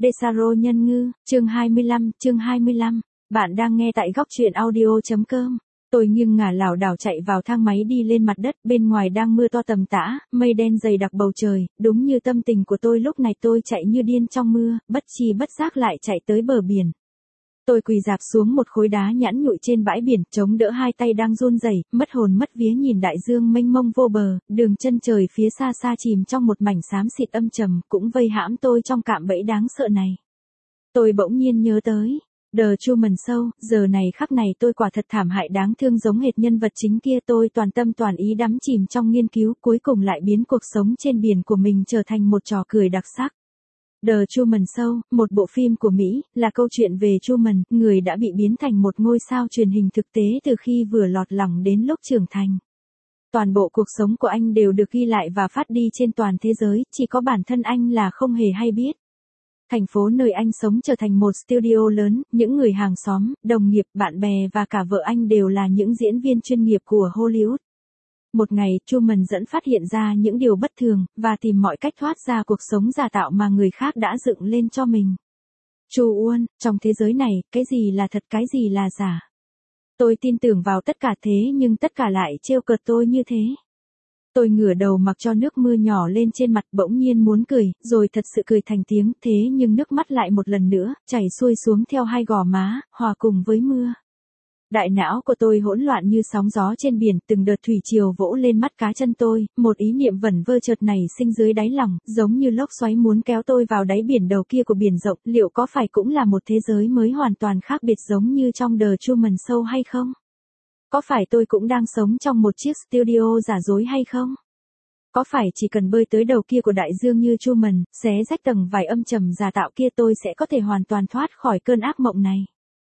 Desaro nhân ngư, chương 25. Bạn đang nghe tại góc truyện audio.com. Tôi nghiêng ngả lảo đảo chạy vào thang máy đi lên mặt đất, bên ngoài đang mưa to tầm tã, mây đen dày đặc bầu trời, đúng như tâm tình của tôi lúc này, tôi chạy như điên trong mưa, bất chi bất giác lại chạy tới bờ biển. Tôi quỳ rạp xuống một khối đá nhẵn nhụi trên bãi biển, chống đỡ hai tay đang run rẩy, mất hồn mất vía nhìn đại dương mênh mông vô bờ, đường chân trời phía xa xa chìm trong một mảnh xám xịt âm trầm, cũng vây hãm tôi trong cạm bẫy đáng sợ này. Tôi bỗng nhiên nhớ tới The Truman Show, giờ này khắc này tôi quả thật thảm hại đáng thương giống hệt nhân vật chính kia, tôi toàn tâm toàn ý đắm chìm trong nghiên cứu, cuối cùng lại biến cuộc sống trên biển của mình trở thành một trò cười đặc sắc. The Truman Show, một bộ phim của Mỹ, là câu chuyện về Truman, người đã bị biến thành một ngôi sao truyền hình thực tế từ khi vừa lọt lòng đến lúc trưởng thành. Toàn bộ cuộc sống của anh đều được ghi lại và phát đi trên toàn thế giới, chỉ có bản thân anh là không hề hay biết. Thành phố nơi anh sống trở thành một studio lớn, những người hàng xóm, đồng nghiệp, bạn bè và cả vợ anh đều là những diễn viên chuyên nghiệp của Hollywood. Một ngày, Truman dẫn phát hiện ra những điều bất thường, và tìm mọi cách thoát ra cuộc sống giả tạo mà người khác đã dựng lên cho mình. Chu Uôn, trong thế giới này, cái gì là thật cái gì là giả? Tôi tin tưởng vào tất cả thế nhưng tất cả lại trêu cợt tôi như thế. Tôi ngửa đầu mặc cho nước mưa nhỏ lên trên mặt, bỗng nhiên muốn cười, rồi thật sự cười thành tiếng, thế nhưng nước mắt lại một lần nữa, chảy xuôi xuống theo hai gò má, hòa cùng với mưa. Đại não của tôi hỗn loạn như sóng gió trên biển, từng đợt thủy triều vỗ lên mắt cá chân tôi, một ý niệm vẩn vơ chợt nảy sinh dưới đáy lòng, giống như lốc xoáy muốn kéo tôi vào đáy biển đầu kia của biển rộng, liệu có phải cũng là một thế giới mới hoàn toàn khác biệt giống như trong The Truman Show hay không? Có phải tôi cũng đang sống trong một chiếc studio giả dối hay không? Có phải chỉ cần bơi tới đầu kia của đại dương như Truman, xé rách tầng vải âm trầm giả tạo kia tôi sẽ có thể hoàn toàn thoát khỏi cơn ác mộng này?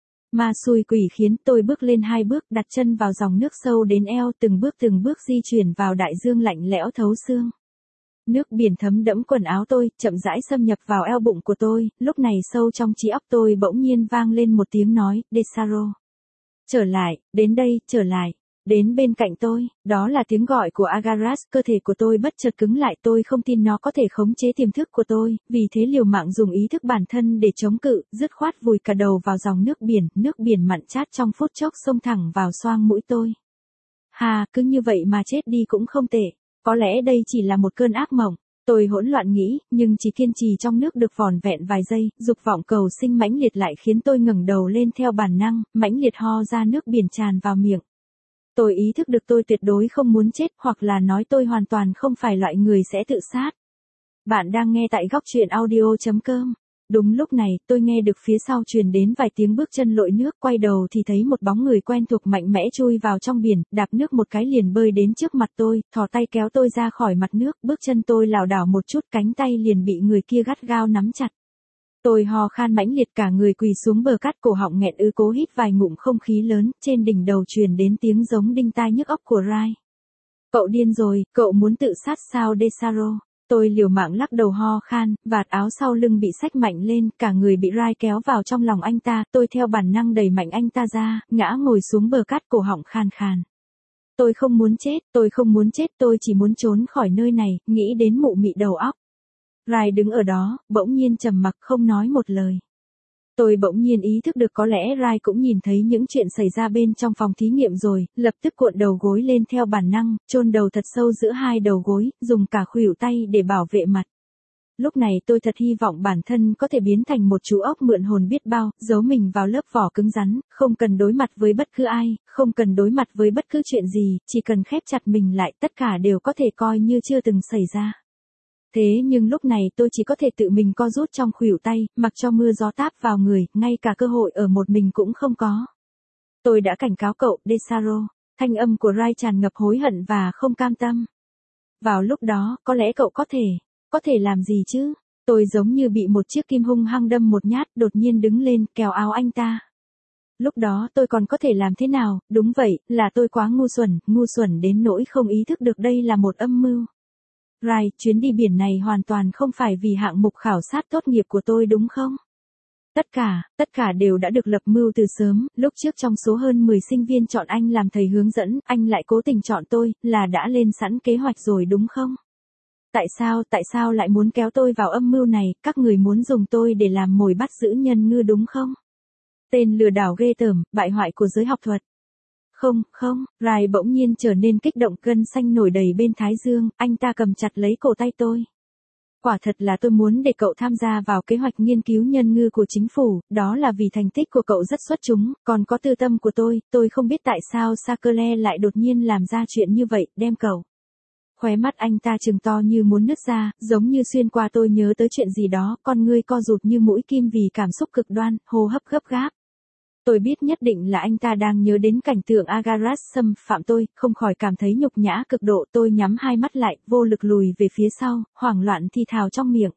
Ma xui quỷ khiến, tôi bước lên hai bước, đặt chân vào dòng nước sâu đến eo, từng bước di chuyển vào đại dương lạnh lẽo thấu xương. Nước biển thấm đẫm quần áo tôi, chậm rãi xâm nhập vào eo bụng của tôi, lúc này sâu trong trí óc tôi bỗng nhiên vang lên một tiếng nói, Desaro. Trở lại, đến đây, trở lại. Đến bên cạnh tôi, đó là tiếng gọi của Agaras, cơ thể của tôi bất chợt cứng lại, tôi không tin nó có thể khống chế tiềm thức của tôi, vì thế liều mạng dùng ý thức bản thân để chống cự, dứt khoát vùi cả đầu vào dòng nước biển mặn chát trong phút chốc xông thẳng vào xoang mũi tôi. Hà, cứ như vậy mà chết đi cũng không tệ, có lẽ đây chỉ là một cơn ác mộng. Tôi hỗn loạn nghĩ, nhưng chỉ kiên trì trong nước được vỏn vẹn vài giây, dục vọng cầu sinh mãnh liệt lại khiến tôi ngẩng đầu lên theo bản năng, mãnh liệt ho ra nước biển tràn vào miệng. Tôi ý thức được tôi tuyệt đối không muốn chết, hoặc là nói tôi hoàn toàn không phải loại người sẽ tự sát. Bạn đang nghe tại góc truyện audio.com. Đúng lúc này, tôi nghe được phía sau truyền đến vài tiếng bước chân lội nước, quay đầu thì thấy một bóng người quen thuộc mạnh mẽ chui vào trong biển, đạp nước một cái liền bơi đến trước mặt tôi, thò tay kéo tôi ra khỏi mặt nước, bước chân tôi lảo đảo một chút, cánh tay liền bị người kia gắt gao nắm chặt. Tôi ho khan mãnh liệt, cả người quỳ xuống bờ cát, cổ họng nghẹn ứ, cố hít vài ngụm không khí lớn, trên đỉnh đầu truyền đến tiếng giống đinh tai nhức óc của Rai. Cậu điên rồi, cậu muốn tự sát sao Desaro? Tôi liều mạng lắc đầu ho khan, vạt áo sau lưng bị xách mạnh lên, cả người bị Rai kéo vào trong lòng anh ta, tôi theo bản năng đẩy mạnh anh ta ra, ngã ngồi xuống bờ cát, cổ họng khan khan. Tôi không muốn chết, tôi chỉ muốn trốn khỏi nơi này, nghĩ đến mụ mị đầu óc. Rai đứng ở đó, bỗng nhiên trầm mặc không nói một lời. Tôi bỗng nhiên ý thức được có lẽ Rai cũng nhìn thấy những chuyện xảy ra bên trong phòng thí nghiệm rồi, lập tức cuộn đầu gối lên theo bản năng, chôn đầu thật sâu giữa hai đầu gối, dùng cả khuỷu tay để bảo vệ mặt. Lúc này tôi thật hy vọng bản thân có thể biến thành một chú ốc mượn hồn biết bao, giấu mình vào lớp vỏ cứng rắn, không cần đối mặt với bất cứ ai, không cần đối mặt với bất cứ chuyện gì, chỉ cần khép chặt mình lại, tất cả đều có thể coi như chưa từng xảy ra. Thế nhưng lúc này tôi chỉ có thể tự mình co rút trong khuỷu tay, mặc cho mưa gió táp vào người, ngay cả cơ hội ở một mình cũng không có. Tôi đã cảnh cáo cậu, Desaro. Thanh âm của Rai tràn ngập hối hận và không cam tâm. Vào lúc đó, có lẽ cậu có thể làm gì chứ? Tôi giống như bị một chiếc kim hung hăng đâm một nhát, đột nhiên đứng lên, kéo áo anh ta. Lúc đó tôi còn có thể làm thế nào? Đúng vậy, là tôi quá ngu xuẩn đến nỗi không ý thức được đây là một âm mưu. Rai, chuyến đi biển này hoàn toàn không phải vì hạng mục khảo sát tốt nghiệp của tôi đúng không? Tất cả đều đã được lập mưu từ sớm, lúc trước trong số hơn 10 sinh viên chọn anh làm thầy hướng dẫn, anh lại cố tình chọn tôi, là đã lên sẵn kế hoạch rồi đúng không? Tại sao lại muốn kéo tôi vào âm mưu này, các người muốn dùng tôi để làm mồi bắt giữ nhân ngư đúng không? Tên lừa đảo ghê tởm, bại hoại của giới học thuật. Không, Rai bỗng nhiên trở nên kích động, gân xanh nổi đầy bên thái dương, anh ta cầm chặt lấy cổ tay tôi. Quả thật là tôi muốn để cậu tham gia vào kế hoạch nghiên cứu nhân ngư của chính phủ, đó là vì thành tích của cậu rất xuất chúng, còn có tư tâm của tôi không biết tại sao Sakerle lại đột nhiên làm ra chuyện như vậy, đem cậu. Khóe mắt anh ta trừng to như muốn nứt ra, giống như xuyên qua tôi nhớ tới chuyện gì đó, con ngươi co rụt như mũi kim vì cảm xúc cực đoan, hô hấp gấp gáp. Tôi biết nhất định là anh ta đang nhớ đến cảnh tượng Agaras xâm phạm tôi, không khỏi cảm thấy nhục nhã cực độ. Tôi nhắm hai mắt lại, vô lực lùi về phía sau, hoảng loạn thì thào trong miệng.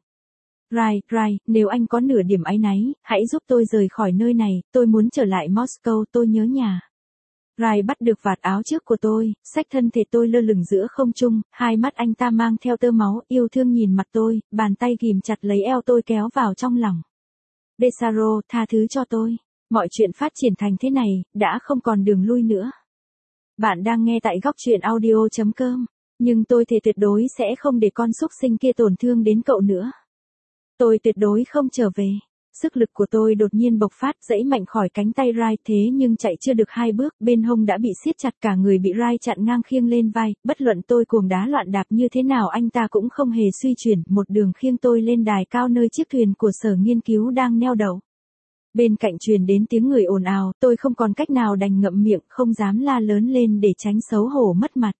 Rai, nếu anh có nửa điểm áy náy, hãy giúp tôi rời khỏi nơi này, tôi muốn trở lại Moscow, tôi nhớ nhà. Rai bắt được vạt áo trước của tôi, xách thân thể tôi lơ lửng giữa không trung, hai mắt anh ta mang theo tơ máu, yêu thương nhìn mặt tôi, bàn tay ghìm chặt lấy eo tôi kéo vào trong lòng. Desaro, tha thứ cho tôi. Mọi chuyện phát triển thành thế này, đã không còn đường lui nữa. Bạn đang nghe tại góc truyện audio.com, nhưng tôi thề tuyệt đối sẽ không để con súc sinh kia tổn thương đến cậu nữa. Tôi tuyệt đối không trở về. Sức lực của tôi đột nhiên bộc phát, giãy mạnh khỏi cánh tay Rai, thế nhưng chạy chưa được 2 bước, bên hông đã bị siết chặt, cả người bị Rai chặn ngang khiêng lên vai, bất luận tôi cuồng đá loạn đạp như thế nào anh ta cũng không hề suy chuyển, một đường khiêng tôi lên đài cao nơi chiếc thuyền của sở nghiên cứu đang neo đậu. Bên cạnh truyền đến tiếng người ồn ào, tôi không còn cách nào đành ngậm miệng, không dám la lớn lên để tránh xấu hổ mất mặt.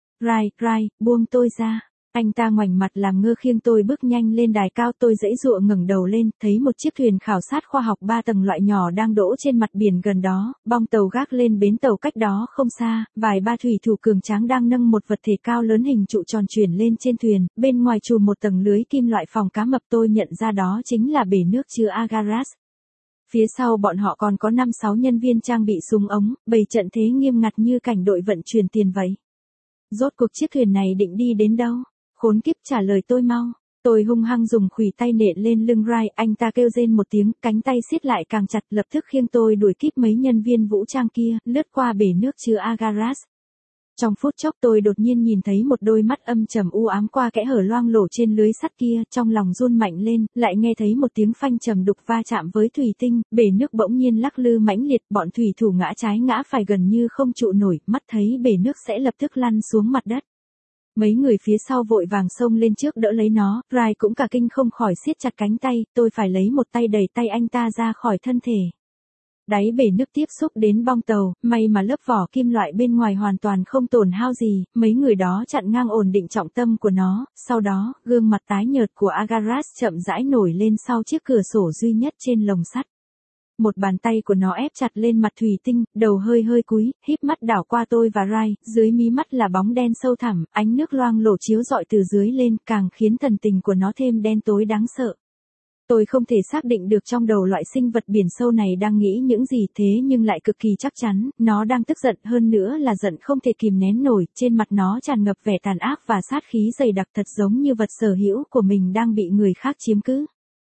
Rai, buông tôi ra. Anh ta ngoảnh mặt làm ngơ khiêng tôi bước nhanh lên đài cao, tôi giãy giụa ngẩng đầu lên, thấy một chiếc thuyền khảo sát khoa học 3 tầng loại nhỏ đang đỗ trên mặt biển gần đó, bong tàu gác lên bến tàu cách đó không xa, vài ba thủy thủ cường tráng đang nâng một vật thể cao lớn hình trụ tròn chuyển lên trên thuyền, bên ngoài trùm một tầng lưới kim loại phòng cá mập, tôi nhận ra đó chính là bể nước chứa Agaras. Phía sau bọn họ còn có 5-6 nhân viên trang bị súng ống, bày trận thế nghiêm ngặt như cảnh đội vận chuyển tiền vậy. Rốt cuộc chiếc thuyền này định đi đến đâu? Khốn kiếp, trả lời tôi mau. Tôi hung hăng dùng khuỷu tay nện lên lưng Rai, anh ta kêu rên một tiếng, cánh tay siết lại càng chặt, lập tức khiêng tôi đuổi kịp mấy nhân viên vũ trang kia, lướt qua bể nước chứa Agaras. Trong phút chốc tôi đột nhiên nhìn thấy một đôi mắt âm trầm u ám qua kẽ hở loang lổ trên lưới sắt kia, trong lòng run mạnh lên, lại nghe thấy một tiếng phanh trầm đục va chạm với thủy tinh, bể nước bỗng nhiên lắc lư mãnh liệt, bọn thủy thủ ngã trái ngã phải gần như không trụ nổi, mắt thấy bể nước sẽ lập tức lăn xuống mặt đất. Mấy người phía sau vội vàng xông lên trước đỡ lấy nó, Rai cũng cả kinh không khỏi siết chặt cánh tay, tôi phải lấy một tay đẩy tay anh ta ra khỏi thân thể. Đáy bể nước tiếp xúc đến bong tàu, may mà lớp vỏ kim loại bên ngoài hoàn toàn không tổn hao gì, mấy người đó chặn ngang ổn định trọng tâm của nó, sau đó, gương mặt tái nhợt của Agaras chậm rãi nổi lên sau chiếc cửa sổ duy nhất trên lồng sắt. Một bàn tay của nó ép chặt lên mặt thủy tinh, đầu hơi cúi, híp mắt đảo qua tôi và Rai, dưới mí mắt là bóng đen sâu thẳm, ánh nước loang lổ chiếu rọi từ dưới lên, càng khiến thần tình của nó thêm đen tối đáng sợ. Tôi không thể xác định được trong đầu loại sinh vật biển sâu này đang nghĩ những gì, thế nhưng lại cực kỳ chắc chắn, nó đang tức giận, hơn nữa là giận không thể kìm nén nổi, trên mặt nó tràn ngập vẻ tàn ác và sát khí dày đặc, thật giống như vật sở hữu của mình đang bị người khác chiếm cứ.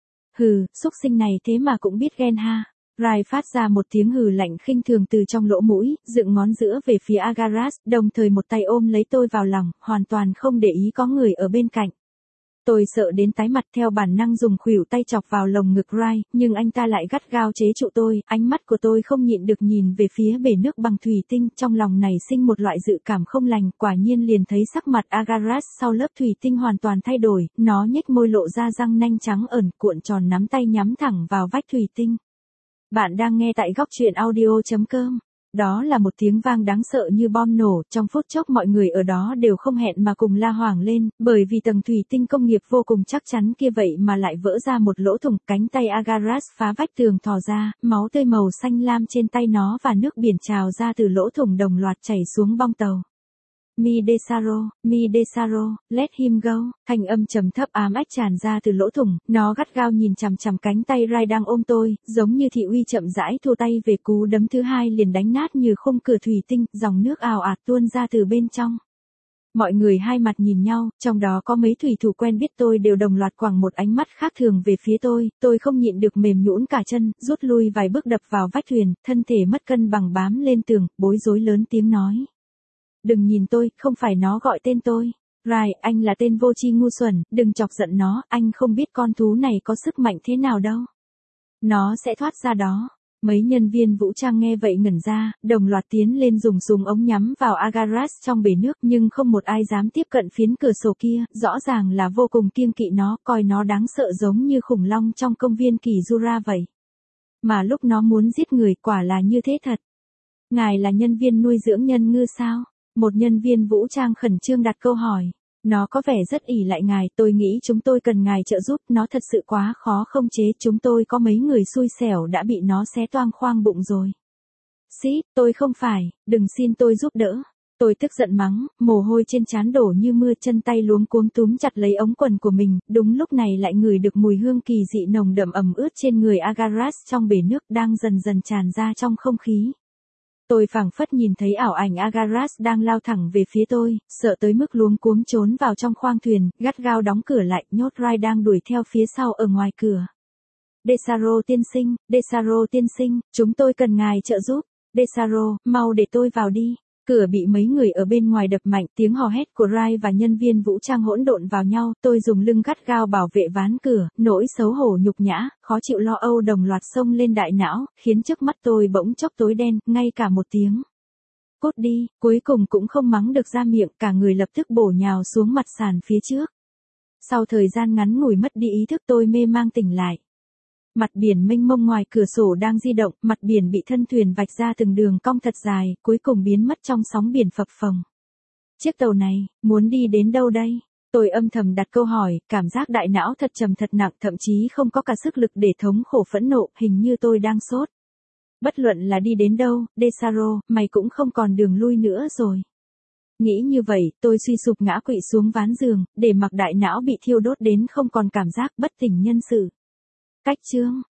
Hừ, xúc sinh này thế mà cũng biết ghen ha. Rai phát ra một tiếng hừ lạnh khinh thường từ trong lỗ mũi, dựng ngón giữa về phía Agaras, đồng thời một tay ôm lấy tôi vào lòng, hoàn toàn không để ý có người ở bên cạnh. Tôi sợ đến tái mặt, theo bản năng dùng khuỷu tay chọc vào lồng ngực Rai, nhưng anh ta lại gắt gao chế trụ tôi, ánh mắt của tôi không nhịn được nhìn về phía bể nước bằng thủy tinh, trong lòng nảy sinh một loại dự cảm không lành, quả nhiên liền thấy sắc mặt Agaras sau lớp thủy tinh hoàn toàn thay đổi, nó nhếch môi lộ ra răng nanh trắng ẩn, cuộn tròn nắm tay nhắm thẳng vào vách thủy tinh. Bạn đang nghe tại góc truyện audio.com. Đó là một tiếng vang đáng sợ như bom nổ, trong phút chốc mọi người ở đó đều không hẹn mà cùng la hoảng lên, bởi vì tầng thủy tinh công nghiệp vô cùng chắc chắn kia vậy mà lại vỡ ra một lỗ thủng, cánh tay Agaras phá vách tường thò ra, máu tươi màu xanh lam trên tay nó và nước biển trào ra từ lỗ thủng đồng loạt chảy xuống bong tàu. Mi Desaro, let him go, thanh âm trầm thấp ám ách tràn ra từ lỗ thủng, nó gắt gao nhìn chằm chằm cánh tay Rai đang ôm tôi, giống như thị uy chậm rãi thu tay về, cú đấm thứ hai liền đánh nát như khung cửa thủy tinh, dòng nước ào ạt tuôn ra từ bên trong. Mọi người hai mặt nhìn nhau, trong đó có mấy thủy thủ quen biết tôi đều đồng loạt quẳng một ánh mắt khác thường về phía tôi không nhịn được mềm nhũn cả chân, rút lui vài bước đập vào vách thuyền, thân thể mất cân bằng bám lên tường, bối rối lớn tiếng nói. Đừng nhìn tôi, không phải nó gọi tên tôi. Rai, anh là tên vô tri ngu xuẩn, đừng chọc giận nó, anh không biết con thú này có sức mạnh thế nào đâu. Nó sẽ thoát ra đó. Mấy nhân viên vũ trang nghe vậy ngẩn ra, đồng loạt tiến lên dùng súng ống nhắm vào Agaras trong bể nước, nhưng không một ai dám tiếp cận phiến cửa sổ kia, rõ ràng là vô cùng kiêng kỵ nó, coi nó đáng sợ giống như khủng long trong công viên Kỳ Jura vậy. Mà lúc nó muốn giết người quả là như thế thật. Ngài là nhân viên nuôi dưỡng nhân ngư sao? Một nhân viên vũ trang khẩn trương đặt câu hỏi. Nó có vẻ rất ỷ lại ngài, tôi nghĩ chúng tôi cần ngài trợ giúp, nó thật sự quá khó không chế, chúng tôi có mấy người xui xẻo đã bị nó xé toang khoang bụng rồi. Sĩ, tôi không phải, đừng xin tôi giúp đỡ. Tôi tức giận mắng, mồ hôi trên trán đổ như mưa, chân tay luống cuống túm chặt lấy ống quần của mình, đúng lúc này lại ngửi được mùi hương kỳ dị nồng đậm ẩm ướt trên người Agaras trong bể nước đang dần dần tràn ra trong không khí. Tôi phảng phất nhìn thấy ảo ảnh Agaras đang lao thẳng về phía tôi, sợ tới mức luống cuống trốn vào trong khoang thuyền, gắt gao đóng cửa lại, nhốt Rai đang đuổi theo phía sau ở ngoài cửa. Desaro tiên sinh, chúng tôi cần ngài trợ giúp. Desaro, mau để tôi vào đi. Cửa bị mấy người ở bên ngoài đập mạnh, tiếng hò hét của Rai và nhân viên vũ trang hỗn độn vào nhau, tôi dùng lưng gắt gao bảo vệ ván cửa, nỗi xấu hổ nhục nhã, khó chịu lo âu đồng loạt xông lên đại não, khiến trước mắt tôi bỗng chốc tối đen, ngay cả một tiếng cút đi, cuối cùng cũng không mắng được ra miệng, cả người lập tức bổ nhào xuống mặt sàn phía trước. Sau thời gian ngắn ngủi mất đi ý thức, tôi mê mang tỉnh lại. Mặt biển mênh mông ngoài cửa sổ đang di động, mặt biển bị thân thuyền vạch ra từng đường cong thật dài, cuối cùng biến mất trong sóng biển phập phồng. Chiếc tàu này, muốn đi đến đâu đây? Tôi âm thầm đặt câu hỏi, cảm giác đại não thật trầm thật nặng, thậm chí không có cả sức lực để thống khổ phẫn nộ, hình như tôi đang sốt. Bất luận là đi đến đâu, Desaro, mày cũng không còn đường lui nữa rồi. Nghĩ như vậy, tôi suy sụp ngã quỵ xuống ván giường, để mặc đại não bị thiêu đốt đến không còn cảm giác, bất tỉnh nhân sự. Cách chương